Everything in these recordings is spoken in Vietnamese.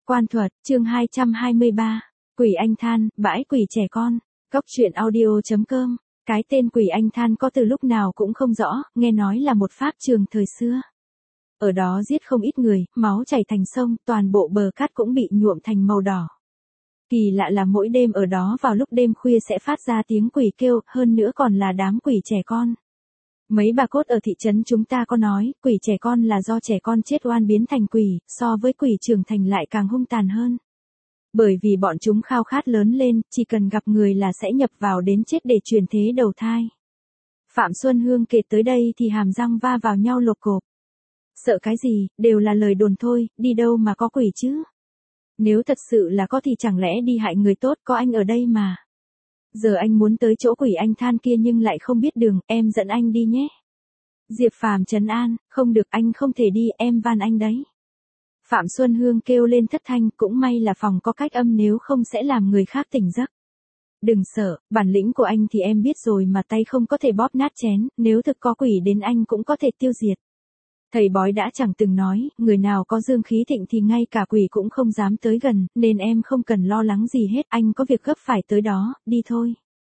Quan thuật, chương 223. Quỷ anh than, bãi quỷ trẻ con. Cóc truyện audio.com. Cái tên quỷ anh than có từ lúc nào cũng không rõ, nghe nói là một pháp trường thời xưa. Ở đó giết không ít người, máu chảy thành sông, toàn bộ bờ cát cũng bị nhuộm thành màu đỏ. Kỳ lạ là mỗi đêm ở đó vào lúc đêm khuya sẽ phát ra tiếng quỷ kêu, hơn nữa còn là đám quỷ trẻ con. Mấy bà cốt ở thị trấn chúng ta có nói, quỷ trẻ con là do trẻ con chết oan biến thành quỷ, so với quỷ trưởng thành lại càng hung tàn hơn. Bởi vì bọn chúng khao khát lớn lên, chỉ cần gặp người là sẽ nhập vào đến chết để chuyển thế đầu thai. Phạm Xuân Hương kể tới đây thì hàm răng va vào nhau lột cộp. Sợ cái gì, đều là lời đồn thôi, đi đâu mà có quỷ chứ. Nếu thật sự là có thì chẳng lẽ đi hại người tốt, có anh ở đây mà. Giờ anh muốn tới chỗ quỷ anh than kia nhưng lại không biết đường, em dẫn anh đi nhé. Diệp Phàm trấn an, không được, anh không thể đi, em van anh đấy. Phạm Xuân Hương kêu lên thất thanh, cũng may là phòng có cách âm nếu không sẽ làm người khác tỉnh giấc. Đừng sợ, bản lĩnh của anh thì em biết rồi mà, tay không có thể bóp nát chén, nếu thực có quỷ đến anh cũng có thể tiêu diệt. Thầy bói đã chẳng từng nói, người nào có dương khí thịnh thì ngay cả quỷ cũng không dám tới gần, nên em không cần lo lắng gì hết, anh có việc gấp phải tới đó, đi thôi.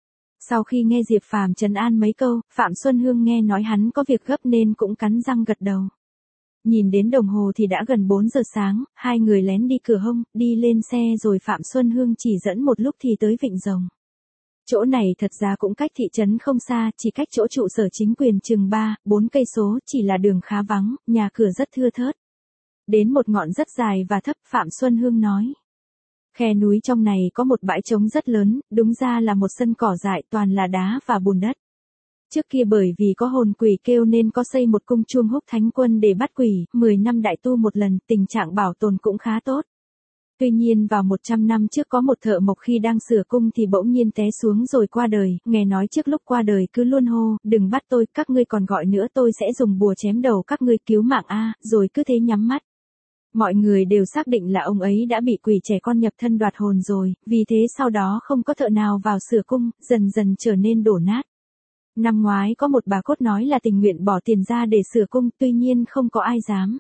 Sau khi nghe Diệp Phàm trấn an mấy câu, Phạm Xuân Hương nghe nói hắn có việc gấp nên cũng cắn răng gật đầu. Nhìn đến đồng hồ thì đã gần 4 giờ sáng, hai người lén đi cửa hông, đi lên xe rồi Phạm Xuân Hương chỉ dẫn một lúc thì tới Vịnh Rồng. Chỗ này thật ra cũng cách thị trấn không xa, chỉ cách chỗ trụ sở chính quyền chừng 3-4 cây số, chỉ là đường khá vắng, nhà cửa rất thưa thớt. Đến một ngọn rất dài và thấp, Phạm Xuân Hương nói. Khe núi trong này có một bãi trống rất lớn, đúng ra là một sân cỏ dại toàn là đá và bùn đất. Trước kia bởi vì có hồn quỷ kêu nên có xây một cung chuông húc thánh quân để bắt quỷ, 10 năm đại tu một lần, tình trạng bảo tồn cũng khá tốt. Tuy nhiên vào 100 năm trước có một thợ mộc khi đang sửa cung thì bỗng nhiên té xuống rồi qua đời, nghe nói trước lúc qua đời cứ luôn hô, đừng bắt tôi, các ngươi còn gọi nữa tôi sẽ dùng bùa chém đầu các ngươi, cứu mạng a, rồi cứ thế nhắm mắt. Mọi người đều xác định là ông ấy đã bị quỷ trẻ con nhập thân đoạt hồn rồi, vì thế sau đó không có thợ nào vào sửa cung, dần dần trở nên đổ nát. Năm ngoái có một bà cốt nói là tình nguyện bỏ tiền ra để sửa cung, tuy nhiên không có ai dám.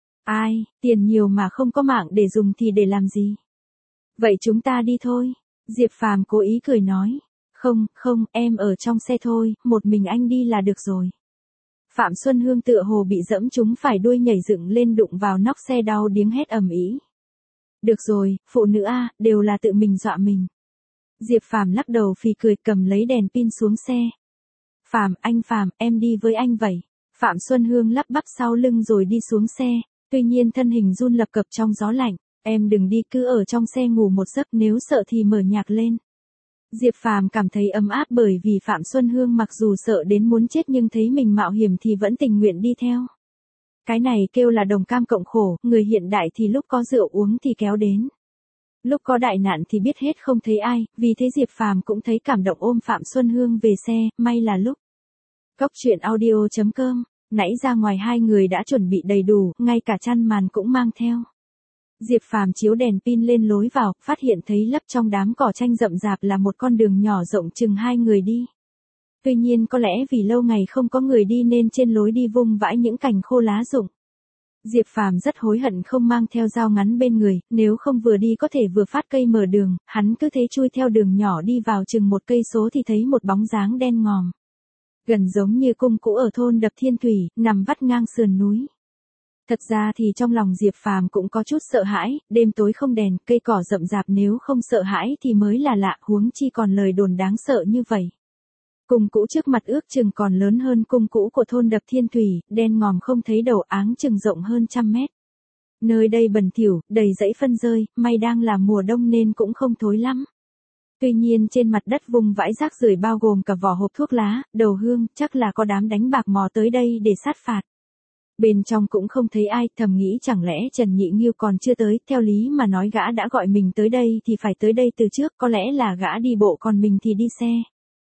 Ai, tiền nhiều mà không có mạng để dùng thì để làm gì? Vậy chúng ta đi thôi. Diệp Phàm cố ý cười nói. Không, em ở trong xe thôi, một mình anh đi là được rồi. Phạm Xuân Hương tựa hồ bị dẫm trúng phải đuôi nhảy dựng lên đụng vào nóc xe đau điếng hét ầm ĩ. Được rồi, phụ nữ a, đều là tự mình dọa mình. Diệp Phàm lắc đầu phì cười cầm lấy đèn pin xuống xe. Anh Phàm, em đi với anh vậy. Phạm Xuân Hương lắp bắp sau lưng rồi đi xuống xe, tuy nhiên thân hình run lập cập trong gió lạnh. Em đừng đi, cứ ở trong xe ngủ một giấc, nếu sợ thì mở nhạc lên. Diệp Phàm cảm thấy ấm áp bởi vì Phạm Xuân Hương mặc dù sợ đến muốn chết nhưng thấy mình mạo hiểm thì vẫn tình nguyện đi theo. Cái này kêu là đồng cam cộng khổ, người hiện đại thì lúc có rượu uống thì kéo đến. Lúc có đại nạn thì biết hết không thấy ai, vì thế Diệp Phàm cũng thấy cảm động ôm Phạm Xuân Hương về xe, may là lúc. Cóc truyện audio.com, nãy ra ngoài hai người đã chuẩn bị đầy đủ, ngay cả chăn màn cũng mang theo. Diệp Phàm chiếu đèn pin lên lối vào, phát hiện thấy lấp trong đám cỏ tranh rậm rạp là một con đường nhỏ rộng chừng hai người đi. Tuy nhiên có lẽ vì lâu ngày không có người đi nên trên lối đi vung vãi những cành khô lá rụng. Diệp Phàm rất hối hận không mang theo dao ngắn bên người, nếu không vừa đi có thể vừa phát cây mở đường, hắn cứ thế chui theo đường nhỏ đi vào chừng 1 cây số thì thấy một bóng dáng đen ngòm. Gần giống như cung cũ ở thôn Đập Thiên Thủy, nằm vắt ngang sườn núi. Thật ra thì trong lòng Diệp Phàm cũng có chút sợ hãi, đêm tối không đèn, cây cỏ rậm rạp, nếu không sợ hãi thì mới là lạ, huống chi còn lời đồn đáng sợ như vậy. Cung cũ trước mặt ước chừng còn lớn hơn cung cũ của thôn Đập Thiên Thủy, đen ngòm không thấy đầu, áng chừng rộng hơn 100 mét. Nơi đây bẩn thỉu, đầy rẫy phân rơi, may đang là mùa đông nên cũng không thối lắm. Tuy nhiên trên mặt đất vùng vãi rác rưởi bao gồm cả vỏ hộp thuốc lá, đầu hương, chắc là có đám đánh bạc mò tới đây để sát phạt. Bên trong cũng không thấy ai, thầm nghĩ chẳng lẽ Trần Nhị Nghiêu còn chưa tới, theo lý mà nói gã đã gọi mình tới đây thì phải tới đây từ trước, có lẽ là gã đi bộ còn mình thì đi xe.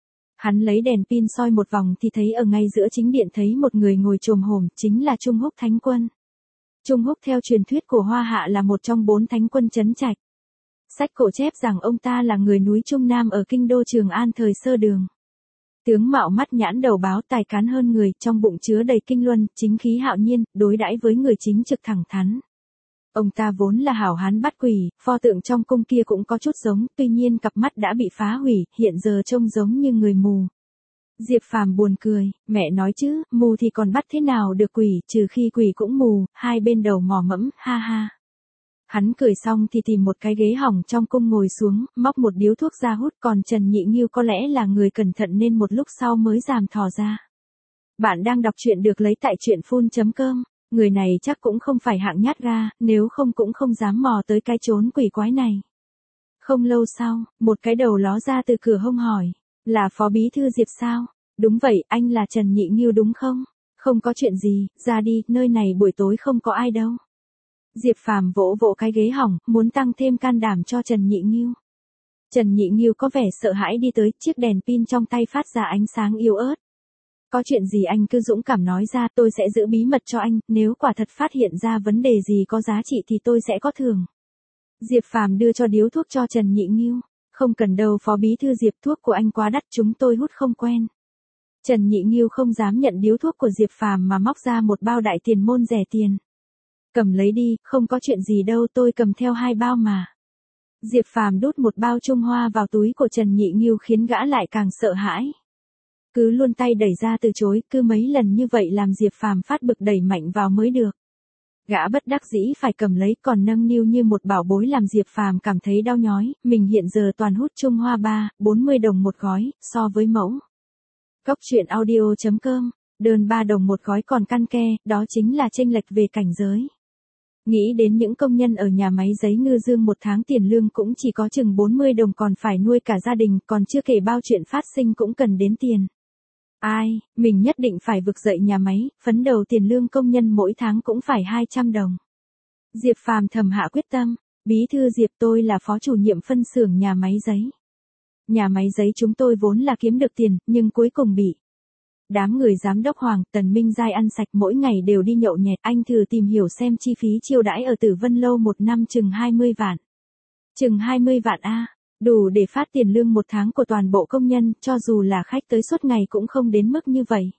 Hắn lấy đèn pin soi một vòng thì thấy ở ngay giữa chính điện thấy một người ngồi chồm hổm, chính là Trung Húc Thánh Quân. Trung Húc theo truyền thuyết của Hoa Hạ là một trong 4 thánh quân trấn Trạch. Sách cổ chép rằng ông ta là người núi Trung Nam ở kinh đô Trường An thời sơ đường. Tướng mạo mắt nhãn đầu báo, tài cán hơn người, trong bụng chứa đầy kinh luân, chính khí hạo nhiên, đối đãi với người chính trực thẳng thắn. Ông ta vốn là hảo hán bắt quỷ, pho tượng trong cung kia cũng có chút giống, tuy nhiên cặp mắt đã bị phá hủy, hiện giờ trông giống như người mù. Diệp Phàm buồn cười, mẹ nói chứ, mù thì còn bắt thế nào được quỷ, trừ khi quỷ cũng mù, hai bên đầu mò mẫm, ha ha. Hắn cười xong thì tìm một cái ghế hỏng trong cung ngồi xuống, móc một điếu thuốc ra hút, còn Trần Nhị Nghiêu có lẽ là người cẩn thận nên một lúc sau mới dám thò ra. Bạn đang đọc truyện được lấy tại truyện.com, người này chắc cũng không phải hạng nhát ga, nếu không cũng không dám mò tới cái chốn quỷ quái này. Không lâu sau, một cái đầu ló ra từ cửa hông hỏi, là Phó Bí Thư Diệp sao? Đúng vậy, anh là Trần Nhị Nghiêu đúng không? Không có chuyện gì, ra đi, nơi này buổi tối không có ai đâu. Diệp Phàm vỗ vỗ cái ghế hỏng, muốn tăng thêm can đảm cho Trần Nhị Nghiêu. Trần Nhị Nghiêu có vẻ sợ hãi đi tới, chiếc đèn pin trong tay phát ra ánh sáng yếu ớt. Có chuyện gì anh cứ dũng cảm nói ra, tôi sẽ giữ bí mật cho anh, nếu quả thật phát hiện ra vấn đề gì có giá trị thì tôi sẽ có thưởng. Diệp Phàm đưa cho điếu thuốc cho Trần Nhị Nghiêu. Không cần đâu Phó Bí Thư Diệp, thuốc của anh quá đắt, chúng tôi hút không quen. Trần Nhị Nghiêu không dám nhận điếu thuốc của Diệp Phàm mà móc ra một bao đại tiền môn rẻ tiền. Cầm lấy đi, không có chuyện gì đâu, tôi cầm theo 2 bao mà. Diệp Phàm đút một bao Trung Hoa vào túi của Trần Nhị Nghiêu khiến gã lại càng sợ hãi. Cứ luôn tay đẩy ra từ chối, cứ mấy lần như vậy làm Diệp Phàm phát bực đẩy mạnh vào mới được. Gã bất đắc dĩ phải cầm lấy, còn nâng niu như một bảo bối làm Diệp Phàm cảm thấy đau nhói, mình hiện giờ toàn hút Trung Hoa 40 đồng một gói, so với mẫu Cốc truyện audio.com, đơn 3 đồng một gói còn căn ke, đó chính là chênh lệch về cảnh giới. Nghĩ đến những công nhân ở nhà máy giấy Ngư Dương một tháng tiền lương cũng chỉ có chừng 40 đồng còn phải nuôi cả gia đình, còn chưa kể bao chuyện phát sinh cũng cần đến tiền. Ai, mình nhất định phải vực dậy nhà máy, phấn đầu tiền lương công nhân mỗi tháng cũng phải 200 đồng. Diệp Phàm thầm hạ quyết tâm, Bí Thư Diệp, tôi là phó chủ nhiệm phân xưởng nhà máy giấy. Nhà máy giấy chúng tôi vốn là kiếm được tiền, nhưng cuối cùng bị đám người giám đốc Hoàng, Tần Minh Giai ăn sạch, mỗi ngày đều đi nhậu nhẹt, anh thử tìm hiểu xem chi phí chiêu đãi ở Tử Vân Lâu một năm chừng 20 vạn. Chừng 20 vạn a, đủ để phát tiền lương một tháng của toàn bộ công nhân, cho dù là khách tới suốt ngày cũng không đến mức như vậy.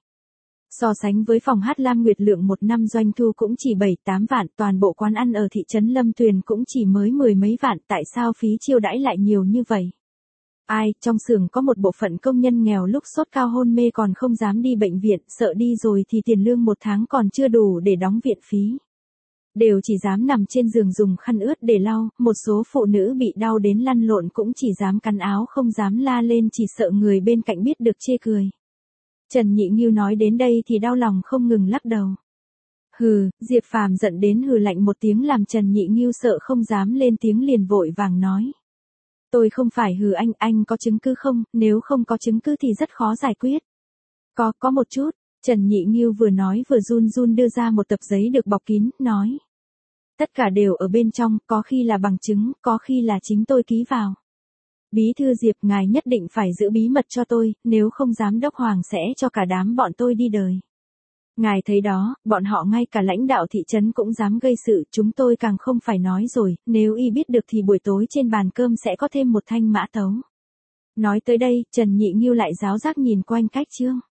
So sánh với phòng hát Lam Nguyệt Lượng một năm doanh thu cũng chỉ 7-8 vạn, toàn bộ quán ăn ở thị trấn Lâm Tuyền cũng chỉ mới 10 mấy vạn, tại sao phí chiêu đãi lại nhiều như vậy? Ai, trong xưởng có một bộ phận công nhân nghèo lúc sốt cao hôn mê còn không dám đi bệnh viện, sợ đi rồi thì tiền lương một tháng còn chưa đủ để đóng viện phí. Đều chỉ dám nằm trên giường dùng khăn ướt để lau, một số phụ nữ bị đau đến lăn lộn cũng chỉ dám cắn áo không dám la lên, chỉ sợ người bên cạnh biết được chê cười. Trần Nhị Nghiêu nói đến đây thì đau lòng không ngừng lắc đầu. Hừ, Diệp Phàm giận đến hừ lạnh một tiếng làm Trần Nhị Nghiêu sợ không dám lên tiếng liền vội vàng nói. Tôi không phải hừ anh có chứng cứ không, nếu không có chứng cứ thì rất khó giải quyết. Có một chút, Trần Nhị Nghiêu vừa nói vừa run run đưa ra một tập giấy được bọc kín, nói. Tất cả đều ở bên trong, có khi là bằng chứng, có khi là chính tôi ký vào. Bí Thư Diệp, ngài nhất định phải giữ bí mật cho tôi, nếu không giám đốc Hoàng sẽ cho cả đám bọn tôi đi đời. Ngài thấy đó, bọn họ ngay cả lãnh đạo thị trấn cũng dám gây sự, chúng tôi càng không phải nói rồi, nếu y biết được thì buổi tối trên bàn cơm sẽ có thêm một thanh mã tấu. Nói tới đây, Trần Nhị Nghiêu lại giáo giác nhìn quanh cách chương.